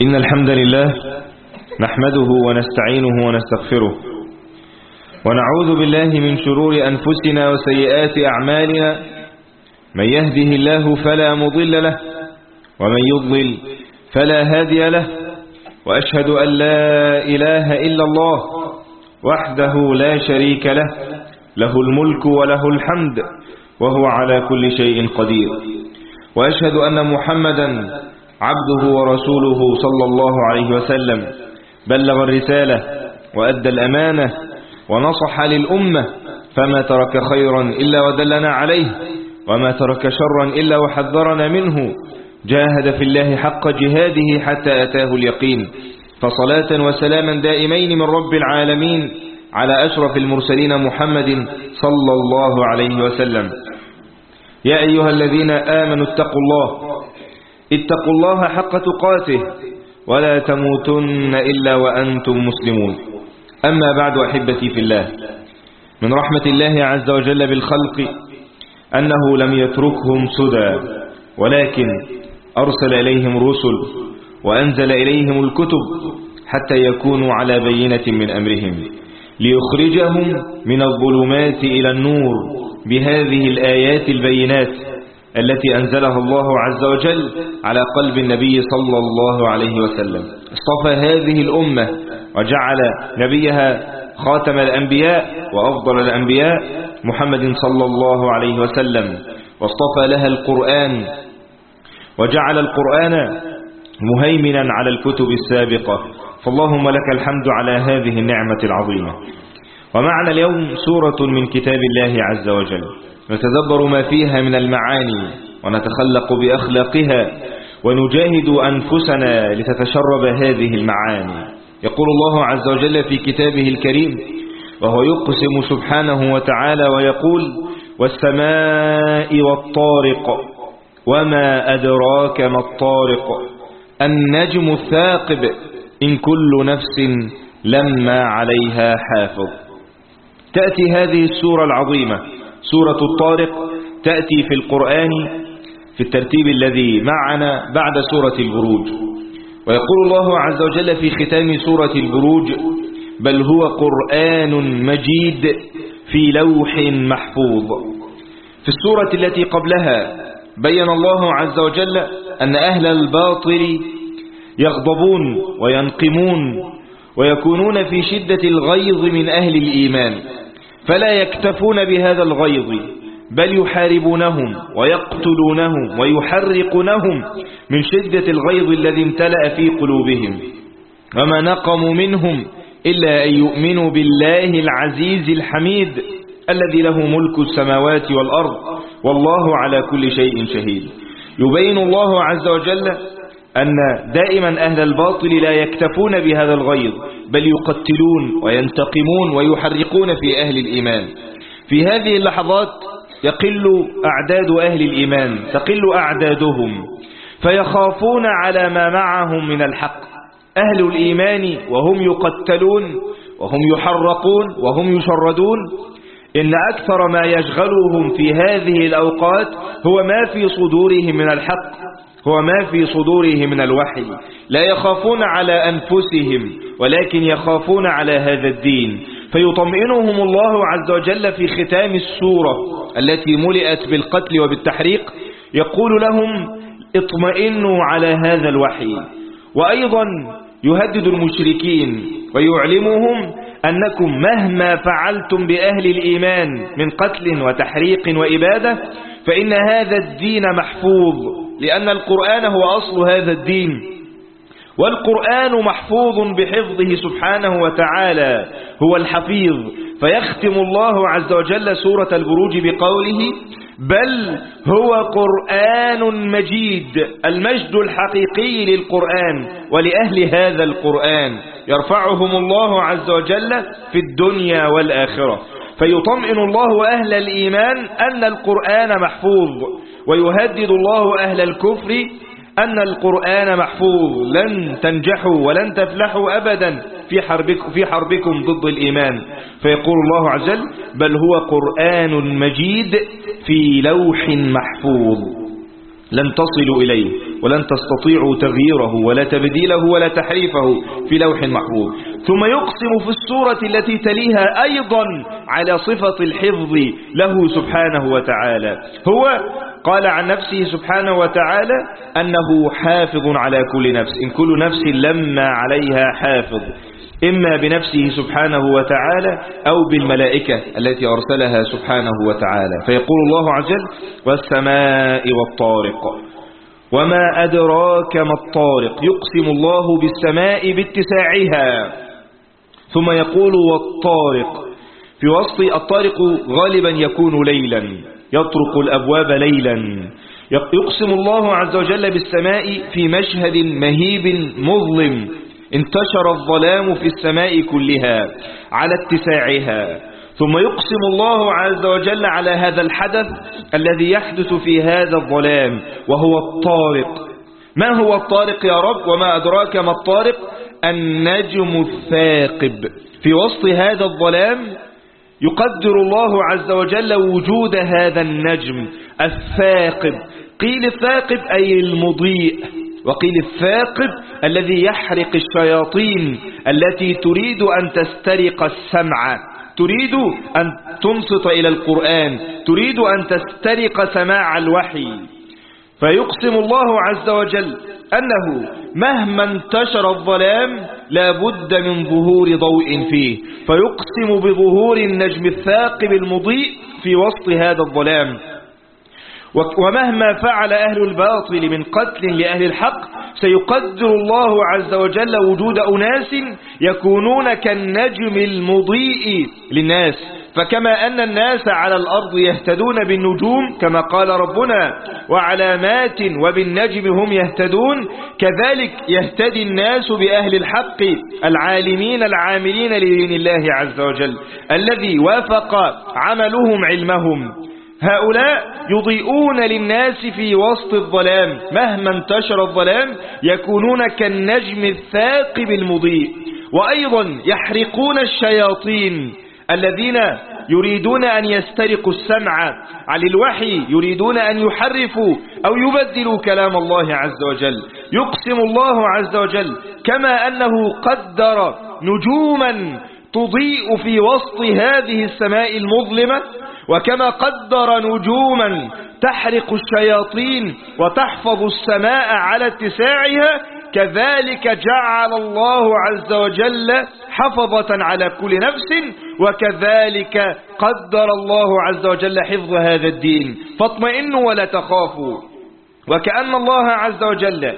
إن الحمد لله نحمده ونستعينه ونستغفره ونعوذ بالله من شرور أنفسنا وسيئات أعمالنا. من يهده الله فلا مضل له ومن يضلل فلا هادي له، وأشهد أن لا إله إلا الله وحده لا شريك له، له الملك وله الحمد وهو على كل شيء قدير. وأشهد أن محمدا عبده ورسوله صلى الله عليه وسلم، بلغ الرسالة وأدى الأمانة ونصح للأمة، فما ترك خيرا إلا ودلنا عليه، وما ترك شرا إلا وحذرنا منه، جاهد في الله حق جهاده حتى أتاه اليقين. فصلاة وسلاما دائمين من رب العالمين على أشرف المرسلين محمد صلى الله عليه وسلم. يا أيها الذين آمنوا اتقوا الله حق تقاته ولا تموتن إلا وأنتم مسلمون. أما بعد، أحبتي في الله، من رحمة الله عز وجل بالخلق أنه لم يتركهم سدى، ولكن أرسل إليهم رسل وأنزل إليهم الكتب حتى يكونوا على بينة من أمرهم، ليخرجهم من الظلمات إلى النور بهذه الآيات البينات التي أنزلها الله عز وجل على قلب النبي صلى الله عليه وسلم. اصطفى هذه الأمة وجعل نبيها خاتم الأنبياء وأفضل الأنبياء محمد صلى الله عليه وسلم، واصطفى لها القرآن وجعل القرآن مهيمنا على الكتب السابقة. فاللهم لك الحمد على هذه النعمة العظيمة. ومعنا اليوم سورة من كتاب الله عز وجل، نتدبر ما فيها من المعاني ونتخلق بأخلاقها ونجاهد أنفسنا لتتشرب هذه المعاني. يقول الله عز وجل في كتابه الكريم وهو يقسم سبحانه وتعالى ويقول: والسماء والطارق وما أدراك ما الطارق النجم الثاقب إن كل نفس لما عليها حافظ. تأتي هذه السورة العظيمة سورة الطارق، تأتي في القرآن في الترتيب الذي معنا بعد سورة البروج. ويقول الله عز وجل في ختام سورة البروج: بل هو قرآن مجيد في لوح محفوظ. في السورة التي قبلها بين الله عز وجل أن أهل الباطل يغضبون وينقمون ويكونون في شدة الغيظ من أهل الإيمان، فلا يكتفون بهذا الغيظ، بل يحاربونهم ويقتلونهم ويحرقونهم من شدة الغيظ الذي امتلأ في قلوبهم. وما نقموا منهم إلا أن يؤمنوا بالله العزيز الحميد الذي له ملك السماوات والأرض والله على كل شيء شهيد. يبين الله عز وجل أن دائما أهل الباطل لا يكتفون بهذا الغيظ، بل يقتلون وينتقمون ويحرقون في أهل الإيمان. في هذه اللحظات يقل أعداد أهل الإيمان، تقل أعدادهم، فيخافون على ما معهم من الحق. أهل الإيمان وهم يقتلون وهم يحرقون وهم يشردون، إن أكثر ما يشغلهم في هذه الأوقات هو ما في صدورهم من الحق، هو ما في صدورهم من الوحي. لا يخافون على أنفسهم ولكن يخافون على هذا الدين. فيطمئنهم الله عز وجل في ختام السورة التي ملئت بالقتل وبالتحريق، يقول لهم: اطمئنوا على هذا الوحي. وأيضا يهدد المشركين ويعلمهم أنكم مهما فعلتم بأهل الإيمان من قتل وتحريق وإبادة فإن هذا الدين محفوظ، لأن القرآن هو أصل هذا الدين، والقرآن محفوظ بحفظه سبحانه وتعالى، هو الحفيظ. فيختم الله عز وجل سورة البروج بقوله: بل هو قرآن مجيد. المجد الحقيقي للقرآن ولأهل هذا القرآن يرفعهم الله عز وجل في الدنيا والآخرة. فيطمئن الله أهل الإيمان أن القرآن محفوظ، ويهدد الله أهل الكفر أن القرآن محفوظ، لن تنجحوا ولن تفلحوا أبدا في حربكم ضد الإيمان. فيقول الله عز وجل: بل هو قرآن مجيد في لوح محفوظ، لن تصلوا إليه ولن تستطيعوا تغييره ولا تبديله ولا تحريفه في لوح محفوظ. ثم يقسم في السورة التي تليها أيضا على صفة الحفظ له سبحانه وتعالى. هو قال عن نفسه سبحانه وتعالى أنه حافظ على كل نفس، إن كل نفس لما عليها حافظ، إما بنفسه سبحانه وتعالى أو بالملائكة التي أرسلها سبحانه وتعالى. فيقول الله عز وجل: والسماء والطارق وما أدراك ما الطارق. يقسم الله بالسماء باتساعها، ثم يقول: والطارق. في وسط الطارق غالبا يكون ليلا، يطرق الأبواب ليلا. يقسم الله عز وجل بالسماء في مشهد مهيب مظلم، انتشر الظلام في السماء كلها على اتساعها. ثم يقسم الله عز وجل على هذا الحدث الذي يحدث في هذا الظلام، وهو الطارق. ما هو الطارق يا رب؟ وما أدراك ما الطارق؟ النجم الثاقب. في وسط هذا الظلام يقدر الله عز وجل وجود هذا النجم الثاقب. قيل الثاقب أي المضيء، وقيل الثاقب الذي يحرق الشياطين التي تريد أن تسترق السمع، تريد أن تنصت إلى القرآن، تريد أن تسترق سماع الوحي. فيقسم الله عز وجل أنه مهما انتشر الظلام لا بد من ظهور ضوء فيه، فيقسم بظهور النجم الثاقب المضيء في وسط هذا الظلام. ومهما فعل أهل الباطل من قتل لأهل الحق سيقدر الله عز وجل وجود أناس يكونون كالنجم المضيء للناس. فكما أن الناس على الأرض يهتدون بالنجوم كما قال ربنا: وعلامات وبالنجم هم يهتدون، كذلك يهتدي الناس بأهل الحق العالمين العاملين لدين الله عز وجل الذي وافق عملهم علمهم. هؤلاء يضيئون للناس في وسط الظلام، مهما انتشر الظلام يكونون كالنجم الثاقب المضيء. وأيضا يحرقون الشياطين الذين يريدون أن يسترقوا السمع عن الوحي، يريدون أن يحرفوا أو يبدلوا كلام الله عز وجل. يقسم الله عز وجل كما أنه قدر نجوما تضيء في وسط هذه السماء المظلمة، وكما قدر نجوما تحرق الشياطين وتحفظ السماء على اتساعها، كذلك جعل الله عز وجل حفظة على كل نفس، وكذلك قدر الله عز وجل حفظ هذا الدين. فاطمئنوا ولا تخافوا. وكأن الله عز وجل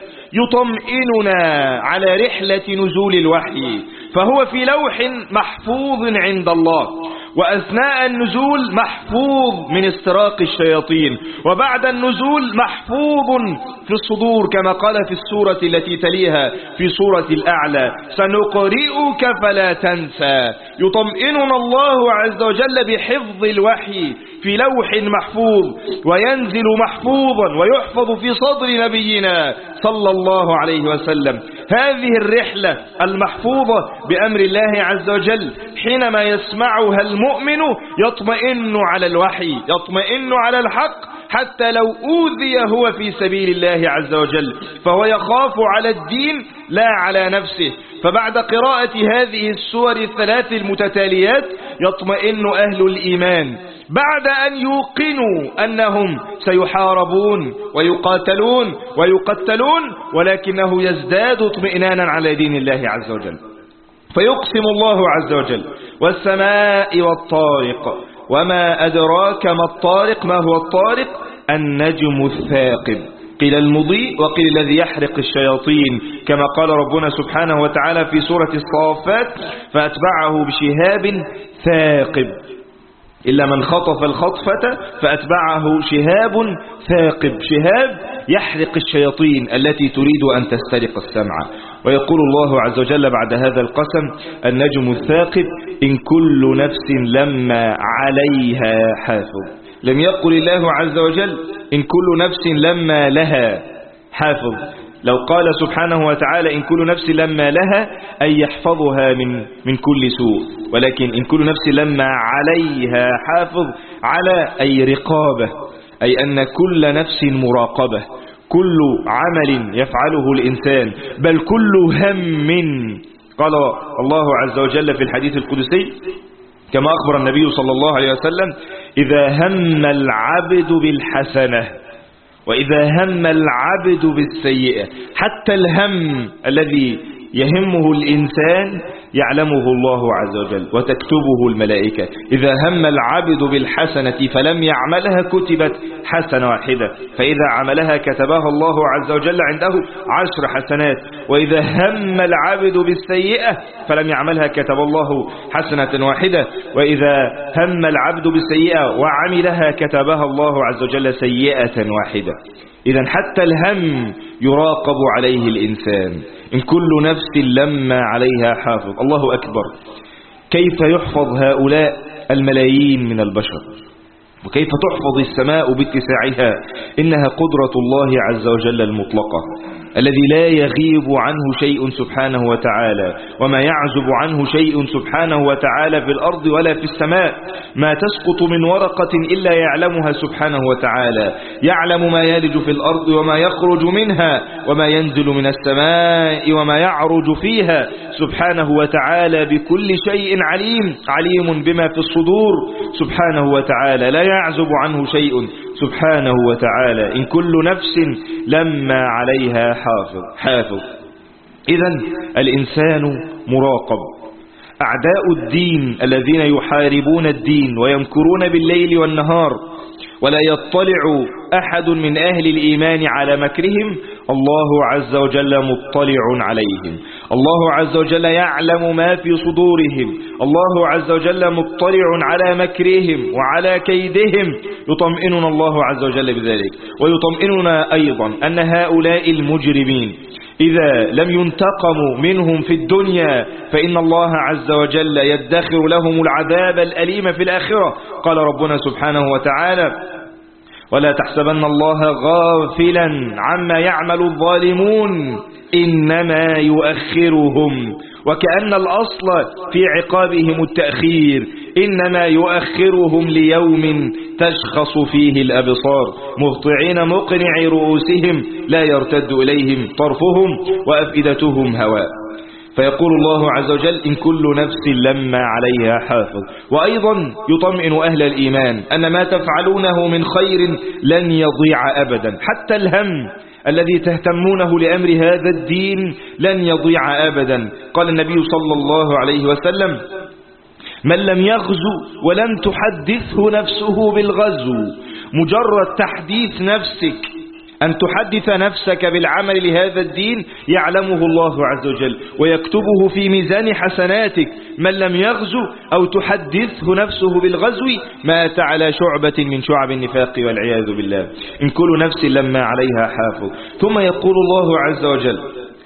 يطمئننا على رحلة نزول الوحي، فهو في لوح محفوظ عند الله، وأثناء النزول محفوظ من استراق الشياطين، وبعد النزول محفوظ في الصدور كما قال في السورة التي تليها في سورة الأعلى: سنقرئك فلا تنسى. يطمئننا الله عز وجل بحفظ الوحي في لوح محفوظ، وينزل محفوظا ويحفظ في صدر نبينا صلى الله عليه وسلم. هذه الرحلة المحفوظة بأمر الله عز وجل حينما يسمعها المؤمن يطمئن على الوحي، يطمئن على الحق، حتى لو أوذي هو في سبيل الله عز وجل فهو يخاف على الدين لا على نفسه. فبعد قراءة هذه السور الثلاث المتتاليات يطمئن أهل الإيمان بعد أن يوقنوا أنهم سيحاربون ويقاتلون ويقتلون، ولكنه يزداد اطمئنانا على دين الله عز وجل. فيقسم الله عز وجل: والسماء والطارق وما أدراك ما الطارق. ما هو الطارق؟ النجم الثاقب. قيل المضيء وقيل الذي يحرق الشياطين، كما قال ربنا سبحانه وتعالى في سورة الصافات: فأتبعه بشهاب ثاقب إلا من خطف الخطفة فأتبعه شهاب ثاقب. شهاب يحرق الشياطين التي تريد أن تسترق السمع. ويقول الله عز وجل بعد هذا القسم: النجم الثاقب إن كل نفس لما عليها حافظ. لم يقل الله عز وجل إن كل نفس لما لها حافظ. لو قال سبحانه وتعالى إن كل نفس لما لها أي يحفظها من كل سوء، ولكن إن كل نفس لما عليها حافظ، على أي رقابة، أي أن كل نفس مراقبة، كل عمل يفعله الإنسان، بل كل هم. قال الله عز وجل في الحديث القدسي كما أخبر النبي صلى الله عليه وسلم: إذا هم العبد بالحسنة وإذا هم العبد بالسيئة. حتى الهم الذي يهمه الإنسان يعلمه الله عز وجل وتكتبه الملائكة. إذا هم العبد بالحسنة فلم يعملها كتبت حسنة واحدة، فإذا عملها كتبها الله عز وجل عنده 10 حسنات. وإذا هم العبد بالسيئة فلم يعملها كتب الله حسنة واحدة، وإذا هم العبد بالسيئة وعملها كتبها الله عز وجل سيئة واحدة. إذن حتى الهم يراقب عليه الإنسان. إن كل نفس لما عليها حافظ. الله أكبر، كيف يحفظ هؤلاء الملايين من البشر، وكيف تحفظ السماء باتساعها. إنها قدرة الله عز وجل المطلقة الذي لا يغيب عنه شيء سبحانه وتعالى، وما يعزب عنه شيء سبحانه وتعالى في الأرض ولا في السماء. ما تسقط من ورقة إلا يعلمها سبحانه وتعالى، يعلم ما يلج في الأرض وما يخرج منها وما ينزل من السماء وما يعرج فيها. سبحانه وتعالى بكل شيء عليم، عليم بما في الصدور سبحانه وتعالى، لا يعزب عنه شيء سبحانه وتعالى. إن كل نفس لما عليها حافظ. إذن الإنسان مراقب. أعداء الدين الذين يحاربون الدين ويمكرون بالليل والنهار ولا يطلع أحد من أهل الإيمان على مكرهم، الله عز وجل مطلع عليهم. الله عز وجل يعلم ما في صدورهم. الله عز وجل مطلع على مكرهم وعلى كيدهم. يطمئننا الله عز وجل بذلك، ويطمئننا أيضا أن هؤلاء المجرمين إذا لم ينتقموا منهم في الدنيا فإن الله عز وجل يدخر لهم العذاب الأليم في الآخرة. قال ربنا سبحانه وتعالى: ولا تحسبن الله غافلا عما يعمل الظالمون إنما يؤخرهم. وكأن الأصل في عقابهم التأخير، إنما يؤخرهم ليوم تشخص فيه الأبصار مهطعين مقنعي رؤوسهم لا يرتد إليهم طرفهم وأفئدتهم هواء. فيقول الله عز وجل: إن كل نفس لما عليها حافظ. وأيضا يطمئن أهل الإيمان أن ما تفعلونه من خير لن يضيع أبدا. حتى الهم الذي تهتمونه لأمر هذا الدين لن يضيع أبدا. قال النبي صلى الله عليه وسلم: من لم يغزو ولم تحدثه نفسه بالغزو. مجرد تحديث نفسك، أن تحدث نفسك بالعمل لهذا الدين، يعلمه الله عز وجل ويكتبه في ميزان حسناتك. من لم يغزو أو تحدثه نفسه بالغزو مات على شعبة من شعب النفاق والعياذ بالله. إن كل نفس لما عليها حافظ. ثم يقول الله عز وجل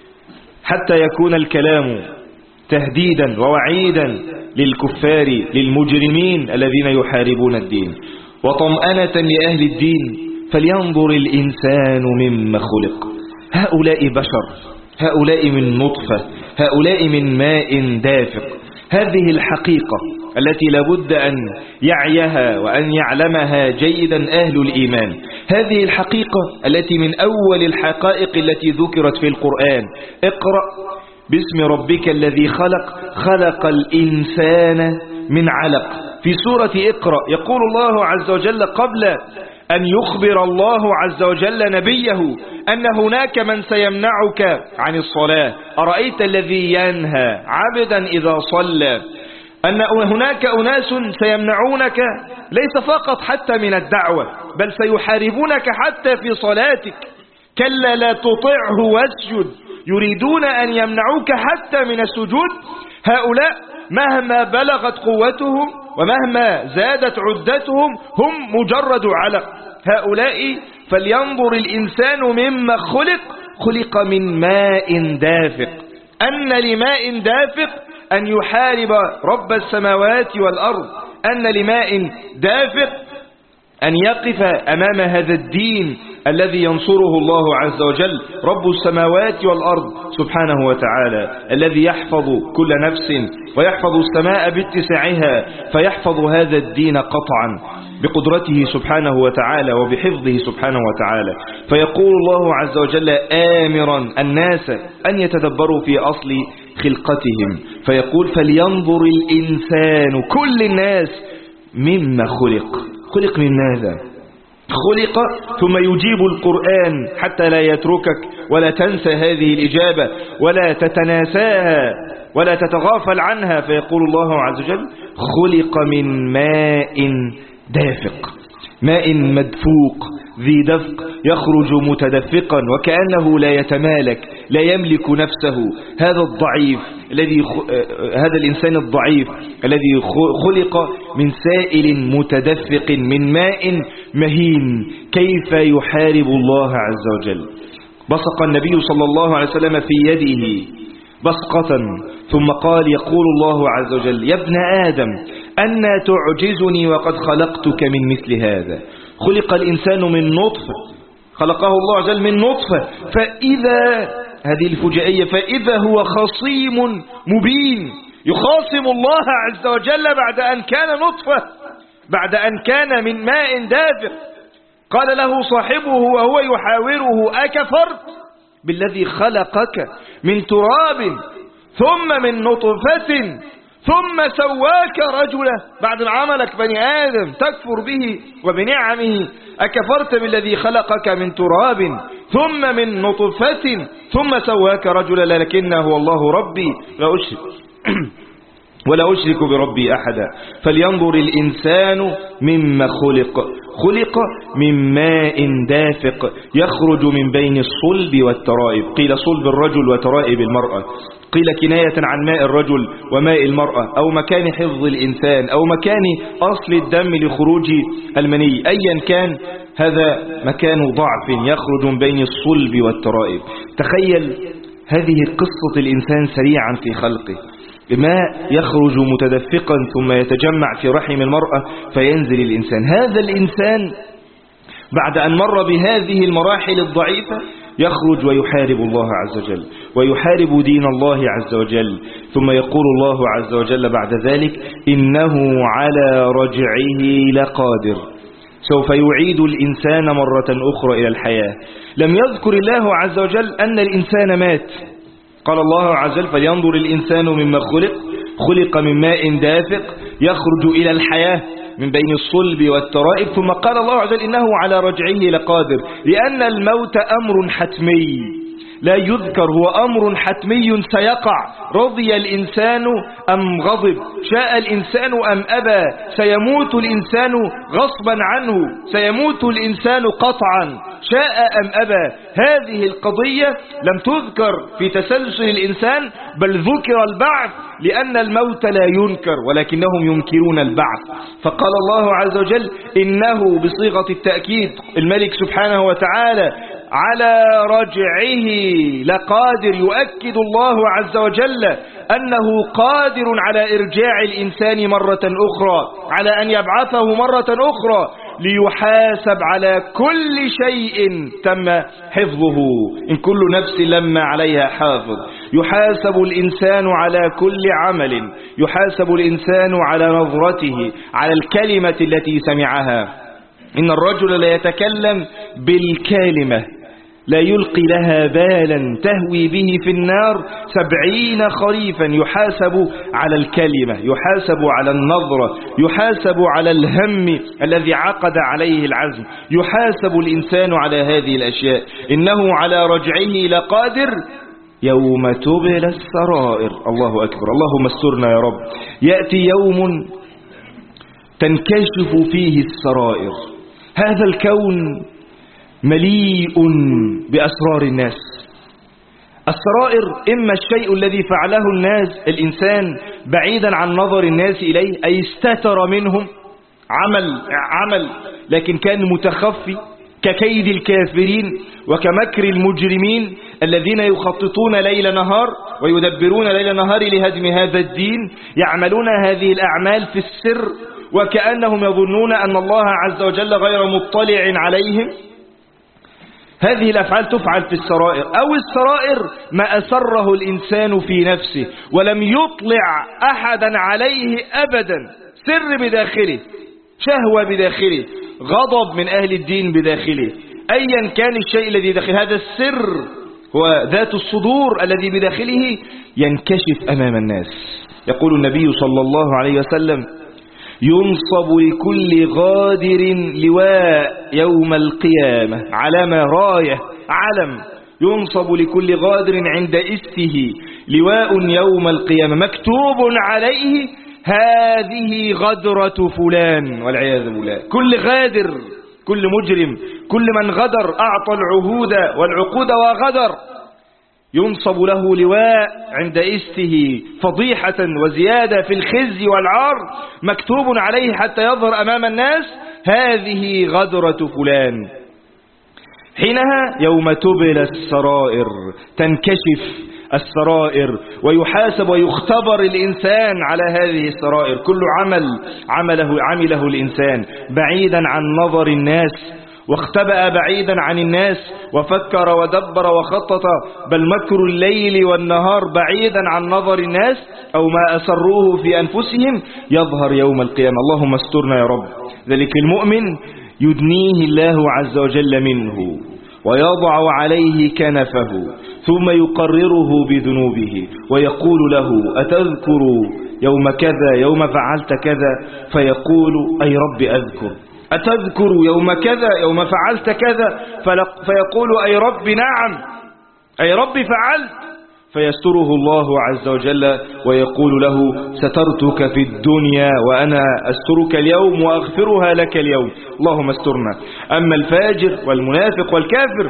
حتى يكون الكلام تهديدا ووعيدا للكفار للمجرمين الذين يحاربون الدين وطمأنة لأهل الدين: فلينظر الإنسان مما خلق. هؤلاء بشر، هؤلاء من نطفة، هؤلاء من ماء دافق. هذه الحقيقة التي لابد أن يعيها وأن يعلمها جيدا أهل الإيمان. هذه الحقيقة التي من أول الحقائق التي ذكرت في القرآن: اقرأ باسم ربك الذي خلق، خلق الإنسان من علق. في سورة اقرأ يقول الله عز وجل قبل أن يخبر الله عز وجل نبيه أن هناك من سيمنعك عن الصلاة: أرأيت الذي ينهى عبدا إذا صلى. أن هناك أناس سيمنعونك ليس فقط حتى من الدعوة، بل سيحاربونك حتى في صلاتك. كلا لا تطعه واسجد. يريدون أن يمنعوك حتى من السجود. هؤلاء مهما بلغت قوتهم ومهما زادت عدتهم هم مجرد علق. هؤلاء فلينظر الإنسان مما خلق، خلق من ماء دافق. أن لماء دافق أن يحارب رب السماوات والأرض، أن لماء دافق أن يقف أمام هذا الدين الذي ينصره الله عز وجل، رب السماوات والأرض سبحانه وتعالى، الذي يحفظ كل نفس ويحفظ السماء باتساعها، فيحفظ هذا الدين قطعا. بقدرته سبحانه وتعالى وبحفظه سبحانه وتعالى. فيقول الله عز وجل آمرا الناس أن يتدبروا في أصل خلقتهم، فيقول فلينظر الإنسان، كل الناس، مما خلق من ماذا؟ خلق، ثم يجيب القرآن حتى لا يتركك ولا تنسى هذه الإجابة ولا تتناساها ولا تتغافل عنها. فيقول الله عز وجل خلق من ماء دافق، ماء مدفوق ذي دفق يخرج متدفقا وكأنه لا يتمالك، لا يملك نفسه. هذا الضعيف هذا الإنسان الضعيف الذي خلق من سائل متدفق من ماء مهين، كيف يحارب الله عز وجل؟ بصق النبي صلى الله عليه وسلم في يده بصقة ثم قال يقول الله عز وجل يا ابن آدم أنى تعجزني وقد خلقتك من مثل هذا. خلق الإنسان من نطفة، خلقه الله عز وجل من نطفة، فإذا هذه الفجائية فإذا هو خصيم مبين، يخاصم الله عز وجل بعد أن كان نطفة، بعد أن كان من ماء دافق. قال له صاحبه وهو يحاوره أكفرت بالذي خلقك من تراب ثم من نطفة ثم سواك رجلا؟ بعد ما عملك بني آدم تكفر به وبنعمه، أكفرت بالذي خلقك من تراب ثم من نطفة ثم سواك رجلا؟ لكنه والله ربي ولا أشرك بربي أحدا. فلينظر الإنسان مما خلق من ماء دافق يخرج من بين الصلب والترائب. قيل صلب الرجل وترائب المرأة، قيل كناية عن ماء الرجل وماء المرأة، أو مكان حفظ الإنسان، أو مكان أصل الدم لخروج المني. أيا كان هذا مكان ضعف يخرج من بين الصلب والترائب. تخيل هذه قصة الإنسان سريعا في خلقه، ماء يخرج متدفقا ثم يتجمع في رحم المرأة فينزل الإنسان. هذا الإنسان بعد أن مر بهذه المراحل الضعيفة يخرج ويحارب الله عز وجل ويحارب دين الله عز وجل. ثم يقول الله عز وجل بعد ذلك إنه على رجعه لقادر، سوف يعيد الإنسان مرة أخرى إلى الحياة. لم يذكر الله عز وجل أن الإنسان مات، قال الله عز وجل فلينظر الإنسان مما خلق من ماء دافق يخرج إلى الحياة من بين الصلب والترائب. ثم قال الله عز وجل إنه على رجعه لقادر، لأن الموت أمر حتمي لا يذكر، هو أمر حتمي سيقع، رضي الإنسان أم غضب، شاء الإنسان أم أبى، سيموت الإنسان غصبا عنه، سيموت الإنسان قطعا شاء أم أبى. هذه القضية لم تذكر في تسلسل الإنسان، بل ذكر البعث، لأن الموت لا ينكر ولكنهم ينكرون البعث. فقال الله عز وجل إنه بصيغة التأكيد، الملك سبحانه وتعالى على رجعه لقادر، يؤكد الله عز وجل أنه قادر على إرجاع الإنسان مرة أخرى، على أن يبعثه مرة أخرى ليحاسب على كل شيء تم حفظه، إن كل نفس لما عليها حافظ. يحاسب الإنسان على كل عمل، يحاسب الإنسان على نظرته، على الكلمة التي سمعها. إن الرجل لا يتكلم بالكلمة لا يلقي لها بالا تهوي به في النار 70 خريفا. يحاسب على الكلمة، يحاسب على النظرة، يحاسب على الهم الذي عقد عليه العزم، يحاسب الإنسان على هذه الأشياء. إنه على رجعه لقادر يوم تبلى السرائر. الله أكبر، اللهم استرنا يا رب. يأتي يوم تنكشف فيه السرائر. هذا الكون مليء بأسرار الناس. السرائر إما الشيء الذي فعله الإنسان بعيدا عن نظر الناس إليه، أي استتر منهم، عمل لكن كان متخفي، ككيد الكافرين وكمكر المجرمين الذين يخططون ليل نهار ويدبرون ليل نهار لهدم هذا الدين، يعملون هذه الأعمال في السر وكأنهم يظنون أن الله عز وجل غير مطلع عليهم. هذه الأفعال تفعل في السرائر، أو السرائر ما أسره الإنسان في نفسه ولم يطلع أحدا عليه أبدا، سر بداخله. شهوة بداخله، غضب من أهل الدين بداخله، أيا كان الشيء الذي داخله، هذا السر هو ذات الصدور الذي بداخله ينكشف أمام الناس. يقول النبي صلى الله عليه وسلم: ينصب لكل غادر لواء يوم القيامة، علامة، راية، علم، ينصب لكل غادر عند إسته لواء يوم القيامة مكتوب عليه: هذه غدرة فلان، والعياذ بالله. كل غادر، كل مجرم، كل من غدر، أعطى العهود والعقود وغدر، ينصب له لواء عند إسته فضيحة وزيادة في الخزي والعار، مكتوب عليه حتى يظهر أمام الناس: هذه غدرة فلان. حينها يوم تبلى السرائر، تنكشف السرائر ويحاسب ويختبر الإنسان على هذه السرائر. كل عمله الإنسان بعيدا عن نظر الناس، واختبأ بعيدا عن الناس، وفكر ودبر وخطط، بل مكر الليل والنهار بعيدا عن نظر الناس، أو ما أسروه في أنفسهم، يظهر يوم القيامة. اللهم استرنا يا رب. ذلك المؤمن يدنيه الله عز وجل منه ويضع عليه كنفه، ثم يقرره بذنوبه ويقول له: أتذكر يوم كذا، يوم فعلت كذا؟ فيقول: أي رب أذكر. أتذكر يوم كذا، يوم فعلت كذا؟ فيقول: أي رب نعم، أي رب فعلت. فيستره الله عز وجل ويقول له: سترتك في الدنيا وأنا أسترك اليوم وأغفرها لك اليوم. اللهم استرنا. أما الفاجر والمنافق والكافر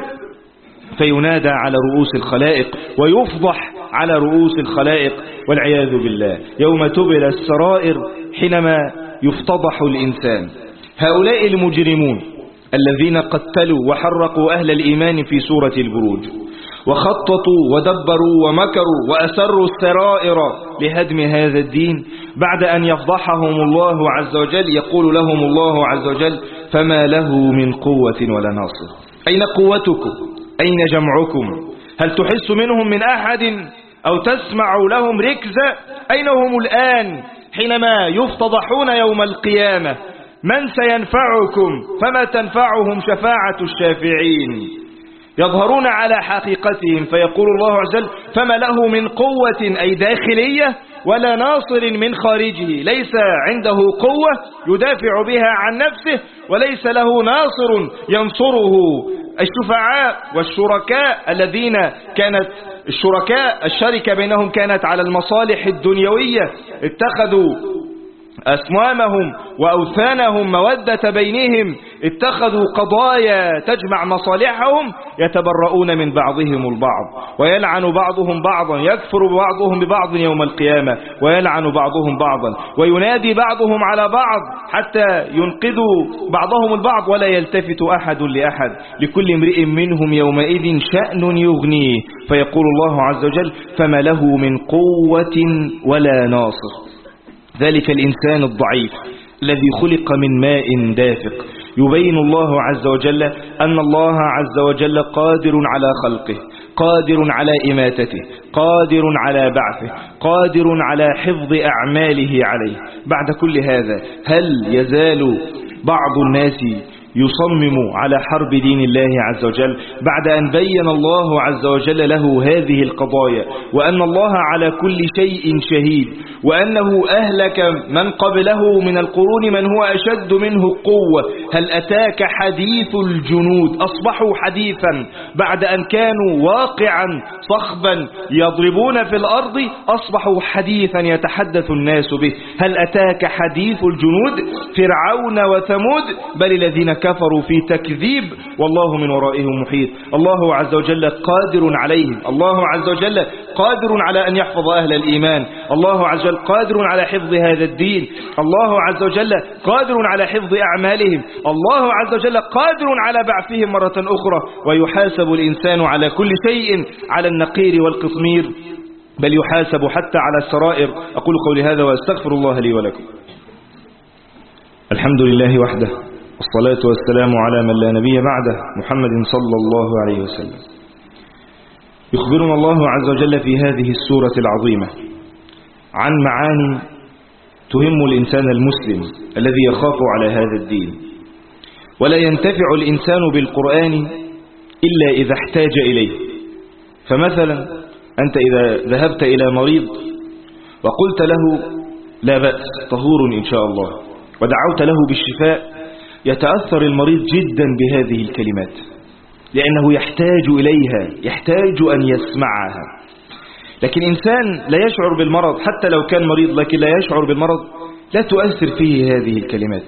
فينادى على رؤوس الخلائق ويفضح على رؤوس الخلائق والعياذ بالله. يوم تبلى السرائر، حينما يفتضح الإنسان. هؤلاء المجرمون الذين قتلوا وحرقوا أهل الإيمان في سورة البروج، وخططوا ودبروا ومكروا وأسروا السرائر لهدم هذا الدين، بعد أن يفضحهم الله عز وجل يقول لهم الله عز وجل: فما له من قوة ولا ناصر. أين قوتكم؟ أين جمعكم؟ هل تحس منهم من أحد أو تسمع لهم ركزة؟ أين هم الآن حينما يفتضحون يوم القيامة؟ من سينفعكم؟ فما تنفعهم شفاعة الشافعين. يظهرون على حقيقتهم، فيقول الله عز وجل: فما له من قوة، أي داخلية، ولا ناصر من خارجه، ليس عنده قوة يدافع بها عن نفسه، وليس له ناصر ينصره. الشفعاء والشركاء الذين كانت الشركة بينهم كانت على المصالح الدنيوية، اتخذوا أصنامهم وأوثانهم مودة بينهم، اتخذوا قضايا تجمع مصالحهم، يتبرؤون من بعضهم البعض ويلعن بعضهم بعضا، يكفر بعضهم ببعض يوم القيامة ويلعن بعضهم بعضا، وينادي بعضهم على بعض حتى ينقذوا بعضهم البعض، ولا يلتفت أحد لأحد، لكل امرئ منهم يومئذ شأن يغنيه. فيقول الله عز وجل: فما له من قوة ولا ناصر. ذلك الإنسان الضعيف الذي خلق من ماء دافق. يبين الله عز وجل أن الله عز وجل قادر على خلقه، قادر على إماتته، قادر على بعثه، قادر على حفظ أعماله عليه. بعد كل هذا هل يزال بعض الناس يصمم على حرب دين الله عز وجل بعد أن بين الله عز وجل له هذه القضايا، وأن الله على كل شيء شهيد، وأنه أهلك من قبله من القرون من هو أشد منه قوة؟ هل أتاك حديث الجنود؟ أصبحوا حديثا بعد أن كانوا واقعا صخبا يضربون في الأرض، أصبحوا حديثا يتحدث الناس به. هل أتاك حديث الجنود؟ فرعون وثمود، بل الذين كفروا في تكذيب، والله من ورائهم محيط. الله عز وجل قادر عليهم، الله عز وجل قادر على أن يحفظ أهل الإيمان، الله عز وجل قادر على حفظ هذا الدين، الله عز وجل قادر على حفظ أعمالهم، الله عز وجل قادر على بعثهم مرة أخرى، ويحاسب الإنسان على كل شيء، على النقير والقطمير، بل يحاسب حتى على السرائر. أقول قولي هذا وأستغفر الله لي ولكم. الحمد لله وحده، والصلاة والسلام على من لا نبي بعده، محمد صلى الله عليه وسلم. يخبرنا الله عز وجل في هذه السورة العظيمة عن معاني تهم الإنسان المسلم الذي يخاف على هذا الدين. ولا ينتفع الإنسان بالقرآن إلا إذا احتاج إليه. فمثلا أنت إذا ذهبت إلى مريض وقلت له لا بأس طهور إن شاء الله، ودعوت له بالشفاء، يتأثر المريض جدا بهذه الكلمات، لأنه يحتاج إليها، يحتاج أن يسمعها. لكن إنسان لا يشعر بالمرض، حتى لو كان مريض لكن لا يشعر بالمرض، لا تؤثر فيه هذه الكلمات.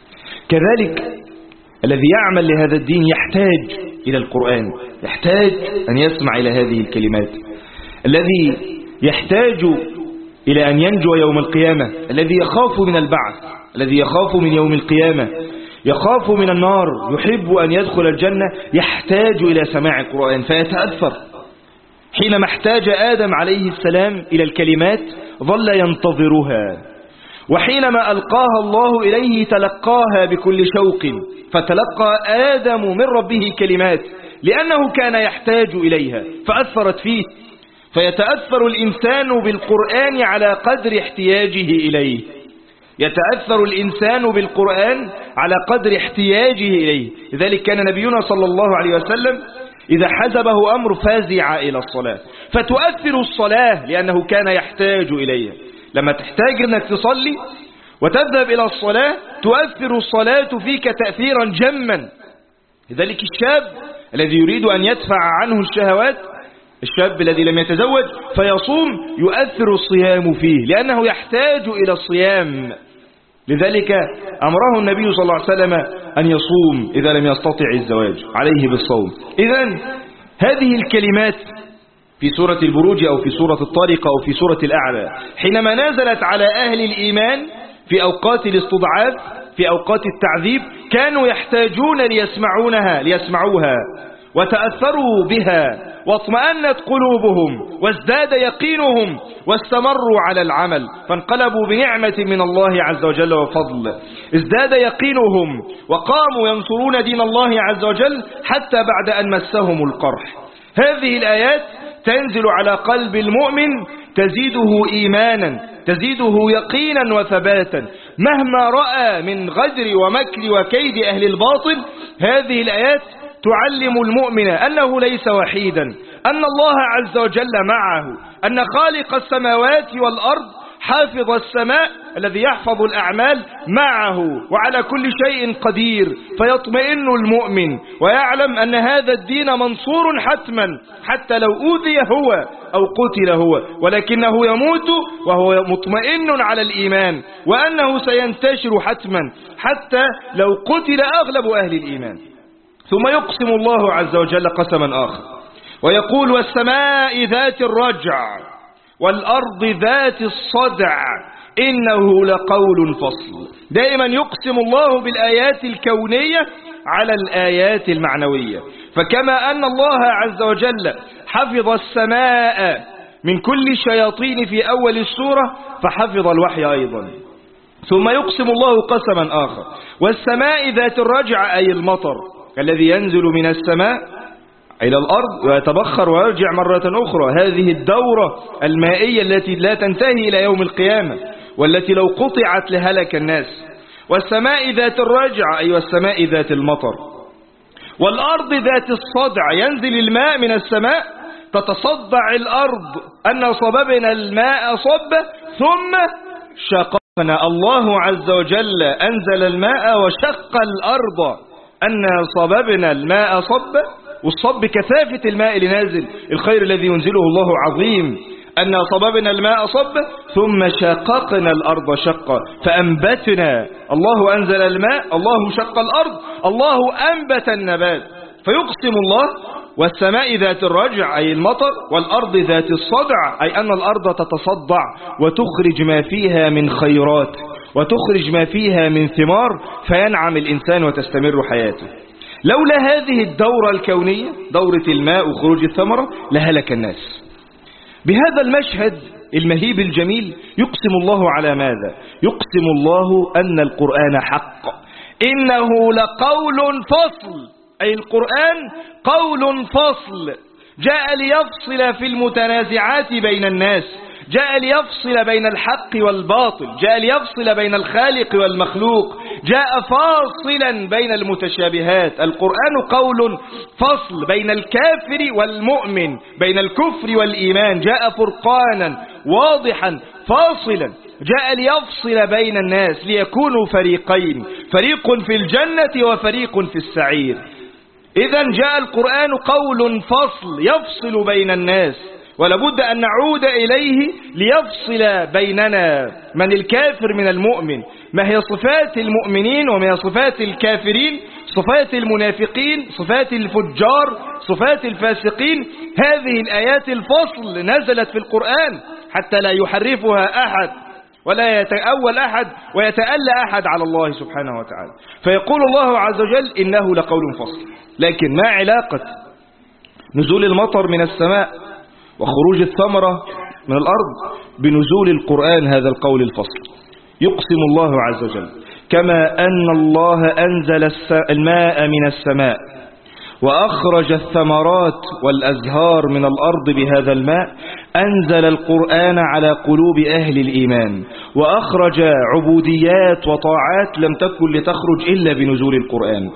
كذلك الذي يعمل لهذا الدين يحتاج إلى القرآن، يحتاج أن يسمع إلى هذه الكلمات. الذي يحتاج إلى أن ينجو يوم القيامة، الذي يخاف من البعث، الذي يخاف من يوم القيامة، يخاف من النار، يحب أن يدخل الجنة، يحتاج إلى سماع القرآن فيتأثر. حينما احتاج آدم عليه السلام إلى الكلمات ظل ينتظرها، وحينما ألقاها الله إليه تلقاها بكل شوق، فتلقى آدم من ربه كلمات لأنه كان يحتاج إليها فأثرت فيه. فيتأثر الإنسان بالقرآن على قدر احتياجه إليه، يتأثر الإنسان بالقرآن على قدر احتياجه إليه. لذلك كان نبينا صلى الله عليه وسلم إذا حزبه أمر فازع إلى الصلاة، فتؤثر الصلاة لأنه كان يحتاج إليها. لما تحتاج أنك تصلي وتذهب إلى الصلاة تؤثر الصلاة فيك تأثيرا جما. لذلك الشاب الذي يريد أن يدفع عنه الشهوات، الشاب الذي لم يتزوج فيصوم، يؤثر الصيام فيه لأنه يحتاج إلى الصيام. لذلك أمره النبي صلى الله عليه وسلم أن يصوم إذا لم يستطع الزواج، عليه بالصوم. إذن هذه الكلمات في سورة البروج أو في سورة الطارق أو في سورة الأعلى حينما نزلت على أهل الإيمان في أوقات الاستضعاف، في أوقات التعذيب، كانوا يحتاجون ليسمعوها وتأثروا بها واطمأنت قلوبهم وازداد يقينهم واستمروا على العمل، فانقلبوا بنعمة من الله عز وجل وفضل. ازداد يقينهم وقاموا ينصرون دين الله عز وجل حتى بعد أن مسهم القرح. هذه الآيات تنزل على قلب المؤمن تزيده إيمانا، تزيده يقينا وثباتا، مهما رأى من غدر ومكر وكيد أهل الباطل. هذه الآيات تعلم المؤمن أنه ليس وحيدا، أن الله عز وجل معه، أن خالق السماوات والأرض حافظ السماء الذي يحفظ الأعمال معه وعلى كل شيء قدير. فيطمئن المؤمن ويعلم أن هذا الدين منصور حتما، حتى لو أوذي هو أو قتل هو، ولكنه يموت وهو مطمئن على الإيمان، وأنه سينتشر حتما حتى لو قتل أغلب أهل الإيمان. ثم يقسم الله عز وجل قسما آخر ويقول والسماء ذات الرجع والأرض ذات الصدع إنه لقول فصل. دائما يقسم الله بالآيات الكونية على الآيات المعنوية. فكما أن الله عز وجل حفظ السماء من كل الشياطين في أول السورة، فحفظ الوحي أيضا. ثم يقسم الله قسما آخر والسماء ذات الرجع، أي المطر الذي ينزل من السماء إلى الأرض ويتبخر ويرجع مرة أخرى. هذه الدورة المائية التي لا تنتهي إلى يوم القيامة، والتي لو قطعت لهلك الناس. والسماء ذات الرجع، أي والسماء ذات المطر. والأرض ذات الصدع، ينزل الماء من السماء تتصدع الأرض أن صببنا الماء صبا ثم شققنا. الله عز وجل أنزل الماء وشق الأرض أن صببنا الماء صبا، والصب كثافة الماء اللي نازل، الخير الذي ينزله الله عظيم. أن صببنا الماء صبا ثم شققنا الأرض شقا فأنبتنا. الله أنزل الماء، الله شق الأرض، الله أنبت النبات. فيقسم الله والسماء ذات الرجع، أي المطر، والأرض ذات الصدع، أي أن الأرض تتصدع وتخرج ما فيها من خيرات وتخرج ما فيها من ثمار، فينعم الإنسان وتستمر حياته. لولا هذه الدورة الكونية، دورة الماء وخروج الثمرة، لهلك الناس. بهذا المشهد المهيب الجميل يقسم الله على ماذا؟ يقسم الله أن القرآن حق، إنه لقول فصل، أي القرآن قول فصل، جاء ليفصل في المتنازعات بين الناس، جاء ليفصل بين الحق والباطل، جاء ليفصل بين الخالق والمخلوق، جاء فاصلا بين المتشابهات. القرآن قول فصل بين الكافر والمؤمن، بين الكفر والإيمان، جاء فرقانا واضحا فاصلا، جاء ليفصل بين الناس ليكونوا فريقين، فريق في الجنة وفريق في السعير. إذا جاء القرآن قول فصل يفصل بين الناس، ولابد أن نعود إليه ليفصل بيننا من الكافر من المؤمن. ما هي صفات المؤمنين وما هي صفات الكافرين، صفات المنافقين، صفات الفجار، صفات الفاسقين. هذه الآيات الفصل نزلت في القرآن حتى لا يحرفها أحد ولا يتأول أحد ويتألى أحد على الله سبحانه وتعالى. فيقول الله عز وجل إنه لقول فصل. لكن ما علاقة نزول المطر من السماء وخروج الثمرة من الأرض بنزول القرآن هذا القول الفصل؟ يقسم الله عز وجل كما أن الله أنزل الماء من السماء وأخرج الثمرات والأزهار من الأرض بهذا الماء، أنزل القرآن على قلوب أهل الإيمان وأخرج عبوديات وطاعات لم تكن لتخرج إلا بنزول القرآن.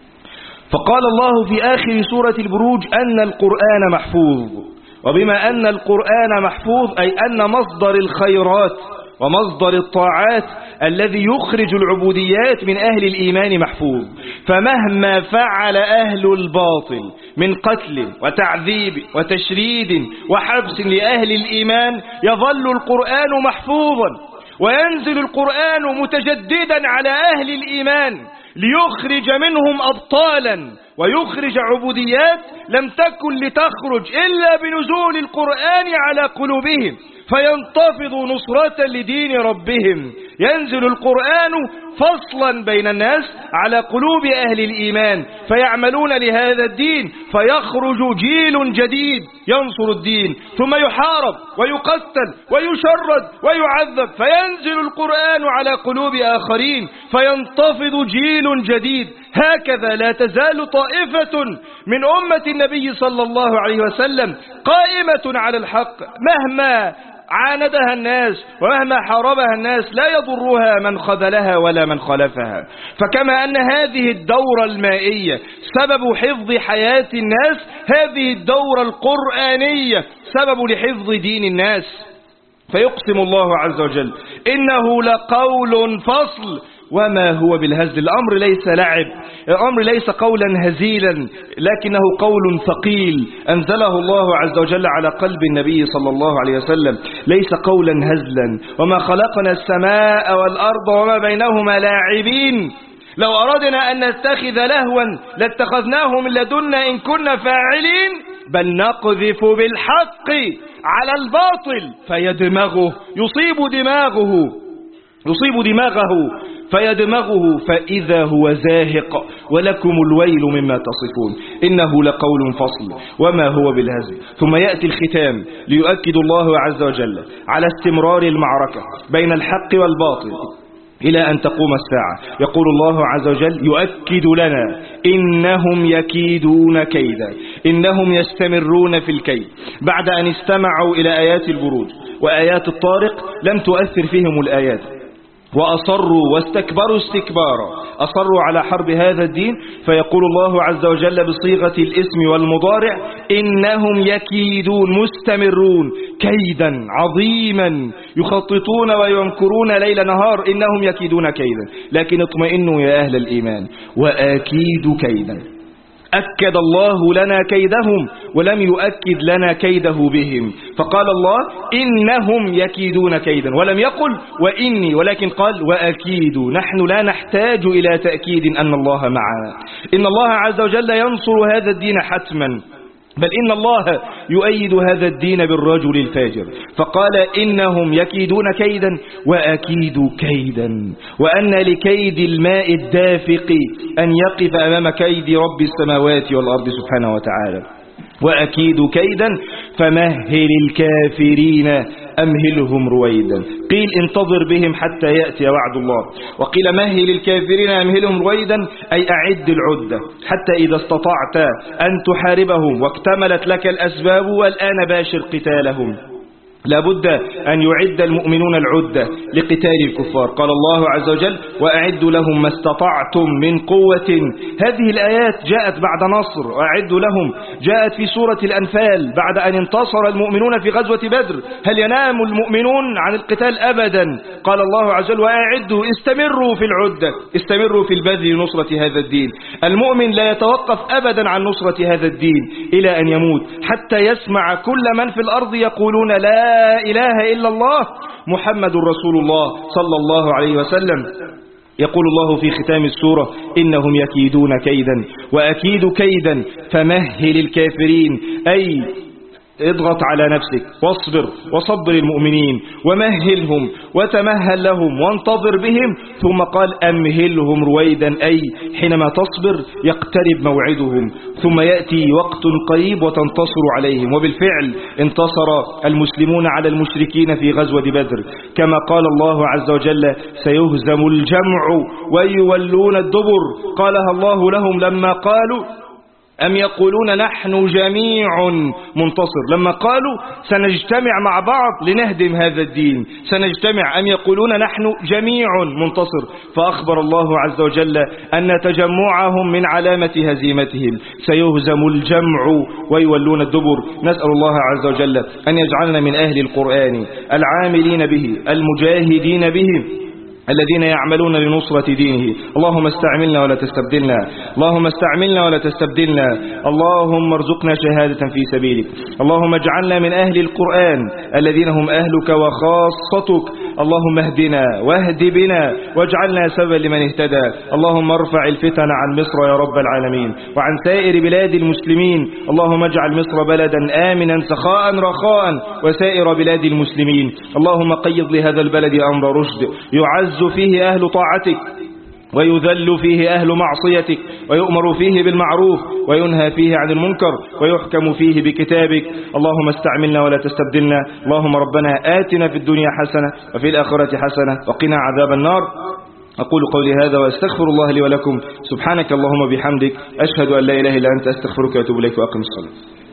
فقال الله في آخر سورة البروج أن القرآن محفوظ، وبما أن القرآن محفوظ أي أن مصدر الخيرات ومصدر الطاعات الذي يخرج العبوديات من أهل الإيمان محفوظ. فمهما فعل أهل الباطل من قتل وتعذيب وتشريد وحبس لأهل الإيمان يظل القرآن محفوظا، وينزل القرآن متجددا على أهل الإيمان ليخرج منهم أبطالا ويخرج عبوديات لم تكن لتخرج إلا بنزول القرآن على قلوبهم، فينتفض نصرة لدين ربهم. ينزل القرآن فصلا بين الناس على قلوب أهل الإيمان فيعملون لهذا الدين، فيخرج جيل جديد ينصر الدين، ثم يحارب ويقتل ويشرد ويعذب، فينزل القرآن على قلوب آخرين فينتفض جيل جديد. هكذا لا تزال طائفة من أمة النبي صلى الله عليه وسلم قائمة على الحق، مهما عاندها الناس ومهما حاربها الناس لا يضرها من خذلها ولا من خلفها. فكما أن هذه الدورة المائية سبب حفظ حياة الناس، هذه الدورة القرآنية سبب لحفظ دين الناس. فيقسم الله عز وجل إنه لقول فصل وما هو بالهزل. الأمر ليس لعب، الأمر ليس قولا هزيلا، لكنه قول ثقيل أنزله الله عز وجل على قلب النبي صلى الله عليه وسلم، ليس قولا هزلا. وما خلقنا السماء والأرض وما بينهما لاعبين. لو أردنا أن نتخذ لهوا لاتخذناه من لدنا إن كنا فاعلين، بل نقذف بالحق على الباطل فيدمغه، يصيب دماغه فيدمغه فإذا هو زاهق ولكم الويل مما تصفون. إنه لقول فصل وما هو بالهزل. ثم يأتي الختام ليؤكد الله عز وجل على استمرار المعركة بين الحق والباطل إلى أن تقوم الساعة. يقول الله عز وجل يؤكد لنا إنهم يكيدون كيدا، إنهم يستمرون في الكيد. بعد أن استمعوا إلى آيات البروج وآيات الطارق لم تؤثر فيهم الآيات، وأصروا واستكبروا استكبارا، أصروا على حرب هذا الدين. فيقول الله عز وجل بصيغة الاسم والمضارع إنهم يكيدون، مستمرون كيدا عظيما، يخططون وينكرون ليل نهار، إنهم يكيدون كيدا. لكن اطمئنوا يا أهل الإيمان وأكيد كيدا. أكد الله لنا كيدهم ولم يؤكد لنا كيده بهم، فقال الله إنهم يكيدون كيدا، ولم يقل وإني، ولكن قال وأكيد. نحن لا نحتاج إلى تأكيد أن الله معنا. إن الله عز وجل ينصر هذا الدين حتما، بل إن الله يؤيد هذا الدين بالرجل الفاجر. فقال إنهم يكيدون كيدا وأكيد كيدا، وأن لكيد الماء الدافق أن يقف أمام كيد رب السماوات والأرض سبحانه وتعالى. وأكيد كيدا فمهل الكافرين أمهلهم رويدا. قيل انتظر بهم حتى يأتي وعد الله، وقيل مهل الكافرين أمهلهم رويدا أي أعد العدة حتى إذا استطعت أن تحاربهم واكتملت لك الأسباب والآن باشر قتالهم. لابد أن يعد المؤمنون العدة لقتال الكفار. قال الله عز وجل: وأعدوا لهم ما استطعتم من قوة. هذه الآيات جاءت بعد نصر. وأعدوا لهم جاءت في سورة الأنفال بعد أن انتصر المؤمنون في غزوة بدر. هل ينام المؤمنون عن القتال؟ أبدا. قال الله عز وجل: وأعدوا، استمروا في العدة، استمروا في البذل لنصرة هذا الدين. المؤمن لا يتوقف أبدا عن نصرة هذا الدين إلى أن يموت، حتى يسمع كل من في الأرض يقولون: لا إله إلا الله محمد رسول الله صلى الله عليه وسلم. يقول الله في ختام السورة: إنهم يكيدون كيدا وأكيد كيدا فمهل الكافرين، أي اضغط على نفسك واصبر وصبر المؤمنين ومهلهم وتمهل لهم وانتظر بهم. ثم قال: أمهلهم رويدا، أي حينما تصبر يقترب موعدهم، ثم يأتي وقت قريب وتنتصر عليهم. وبالفعل انتصر المسلمون على المشركين في غزوة بدر، كما قال الله عز وجل: سيهزم الجمع ويولون الدبر. قالها الله لهم لما قالوا: أم يقولون نحن جميع منتصر. لما قالوا سنجتمع مع بعض لنهدم هذا الدين، سنجتمع. أم يقولون نحن جميع منتصر. فأخبر الله عز وجل أن تجمعهم من علامة هزيمتهم. سيهزم الجمع ويولون الدبر. نسأل الله عز وجل أن يجعلنا من أهل القرآن العاملين به المجاهدين به الذين يعملون لنصرة دينه. اللهم استعملنا ولا تستبدلنا، اللهم استعملنا ولا تستبدلنا، اللهم ارزقنا شهادة في سبيلك. اللهم اجعلنا من أهل القرآن الذين هم أهلك وخاصتك. اللهم اهدنا واهد بنا واجعلنا سببا لمن اهتدى. اللهم ارفع الفتن عن مصر يا رب العالمين وعن سائر بلاد المسلمين. اللهم اجعل مصر بلدا آمنا سخاء رخاء وسائر بلاد المسلمين. اللهم قيض لهذا البلد أمر رشد، يعز فيه أهل طاعتك ويذل فيه أهل معصيتك، ويؤمر فيه بالمعروف وينهى فيه عن المنكر، ويحكم فيه بكتابك. اللهم استعملنا ولا تستبدلنا. اللهم ربنا آتنا في الدنيا حسنة وفي الآخرة حسنة وقنا عذاب النار. أقول قولي هذا وأستغفر الله لي ولكم. سبحانك اللهم بحمدك، أشهد أن لا إله إلا أنت، أستغفرك وأتوب إليك وأقم الصلاة.